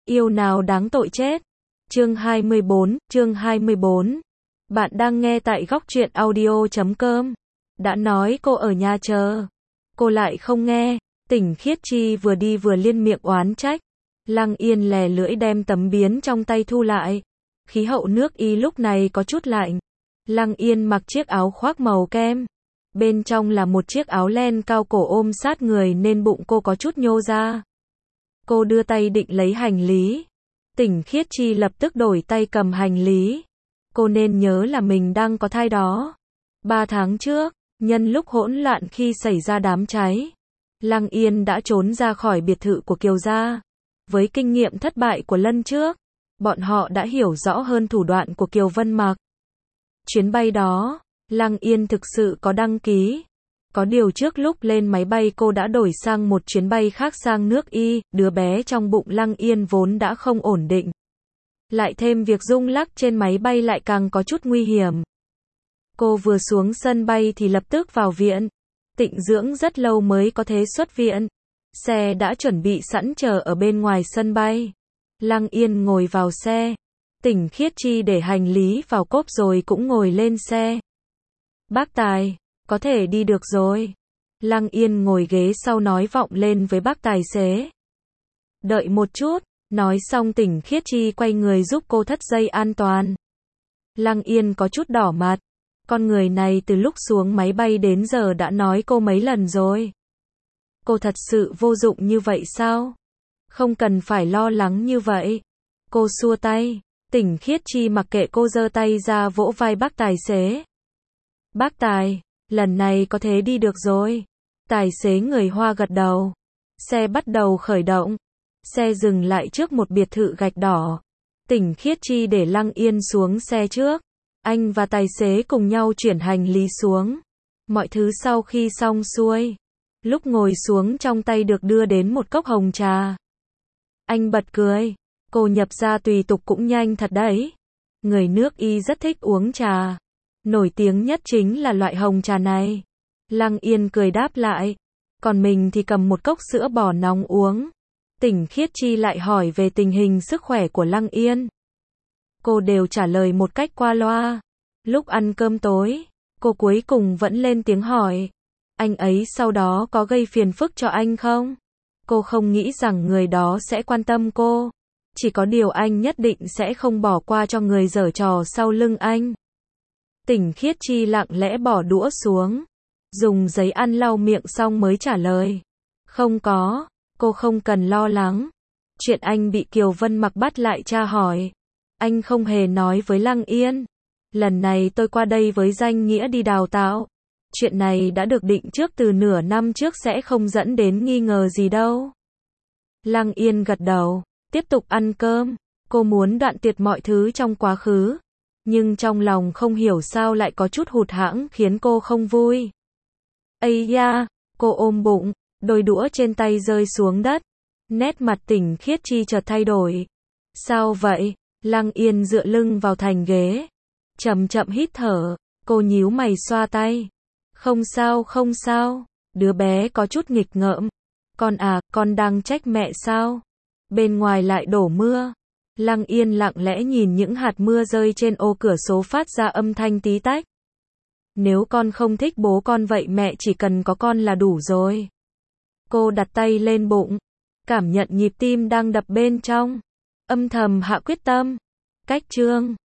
Yêu nào đáng tội chết. Chương 24. Bạn đang nghe tại góc truyện audio.com. Đã nói cô ở nhà chờ. Cô lại không nghe. Tỉnh Khiết Chi vừa đi vừa liên miệng oán trách. Lăng Yên lè lưỡi đem tấm biến trong tay thu lại. Khí hậu nước Y lúc này có chút lạnh. Lăng Yên mặc chiếc áo khoác màu kem. Bên trong là một chiếc áo len cao cổ ôm sát người nên bụng cô có chút nhô ra. Cô đưa tay định lấy hành lý. Tỉnh Khiết Chi lập tức đổi tay cầm hành lý. Cô nên nhớ là mình đang có thai đó. 3 tháng trước, nhân lúc hỗn loạn khi xảy ra đám cháy, Lăng Yên đã trốn ra khỏi biệt thự của Kiều gia. Với kinh nghiệm thất bại của lần trước, bọn họ đã hiểu rõ hơn thủ đoạn của Kiều Vân Mặc. Chuyến bay đó, Lăng Yên thực sự có đăng ký. Có điều trước lúc lên máy bay cô đã đổi sang một chuyến bay khác sang nước Y, đứa bé trong bụng Lăng Yên vốn đã không ổn định. Lại thêm việc rung lắc trên máy bay lại càng có chút nguy hiểm. Cô vừa xuống sân bay thì lập tức vào viện. Tịnh dưỡng rất lâu mới có thể xuất viện. Xe đã chuẩn bị sẵn chờ ở bên ngoài sân bay. Lăng Yên ngồi vào xe. Tỉnh Khiết Chi để hành lý vào cốp rồi cũng ngồi lên xe. Bác Tài, có thể đi được rồi. Lăng Yên ngồi ghế sau nói vọng lên với bác tài xế. Đợi một chút, nói xong Tỉnh Khiết Chi quay người giúp cô thắt dây an toàn. Lăng Yên có chút đỏ mặt. Con người này từ lúc xuống máy bay đến giờ đã nói cô mấy lần rồi. Cô thật sự vô dụng như vậy sao? Không cần phải lo lắng như vậy. Cô xua tay. Tỉnh Khiết Chi mặc kệ cô giơ tay ra vỗ vai bác tài xế. Bác Tài, lần này có thể đi được rồi. Tài xế người Hoa gật đầu. Xe bắt đầu khởi động. Xe dừng lại trước một biệt thự gạch đỏ. Tỉnh Khiết Chi để Lăng Yên xuống xe trước. Anh và tài xế cùng nhau chuyển hành lý xuống. Mọi thứ sau khi xong xuôi. Lúc ngồi xuống trong tay được đưa đến một cốc hồng trà. Anh bật cười. Cô nhập gia tùy tục cũng nhanh thật đấy. Người nước Y rất thích uống trà. Nổi tiếng nhất chính là loại hồng trà này. Lăng Yên cười đáp lại. Còn mình thì cầm một cốc sữa bò nóng uống. Tỉnh Khiết Chi lại hỏi về tình hình sức khỏe của Lăng Yên. Cô đều trả lời một cách qua loa. Lúc ăn cơm tối, cô cuối cùng vẫn lên tiếng hỏi. Anh ấy sau đó có gây phiền phức cho anh không? Cô không nghĩ rằng người đó sẽ quan tâm cô. Chỉ có điều anh nhất định sẽ không bỏ qua cho người giở trò sau lưng anh. Tỉnh Khiết Chi lặng lẽ bỏ đũa xuống. Dùng giấy ăn lau miệng xong mới trả lời. Không có, cô không cần lo lắng. Chuyện anh bị Kiều Vân Mặc bắt lại tra hỏi. Anh không hề nói với Lăng Yên. Lần này tôi qua đây với danh nghĩa đi đào tạo. Chuyện này đã được định trước từ nửa năm trước sẽ không dẫn đến nghi ngờ gì đâu. Lăng Yên gật đầu, tiếp tục ăn cơm. Cô muốn đoạn tuyệt mọi thứ trong quá khứ. Nhưng trong lòng không hiểu sao lại có chút hụt hẫng khiến cô không vui. Ây da, cô ôm bụng, đôi đũa trên tay rơi xuống đất. Nét mặt Tỉnh Khiết Chi chợt thay đổi. Sao vậy? Lăng Yên dựa lưng vào thành ghế. Chậm chậm hít thở, cô nhíu mày xoa tay. Không sao không sao, đứa bé có chút nghịch ngợm. Con đang trách mẹ sao? Bên ngoài lại đổ mưa. Lăng Yên lặng lẽ nhìn những hạt mưa rơi trên ô cửa sổ phát ra âm thanh tí tách. Nếu con không thích bố con vậy mẹ chỉ cần có con là đủ rồi. Cô đặt tay lên bụng, cảm nhận nhịp tim đang đập bên trong. Âm thầm hạ quyết tâm. Cách chương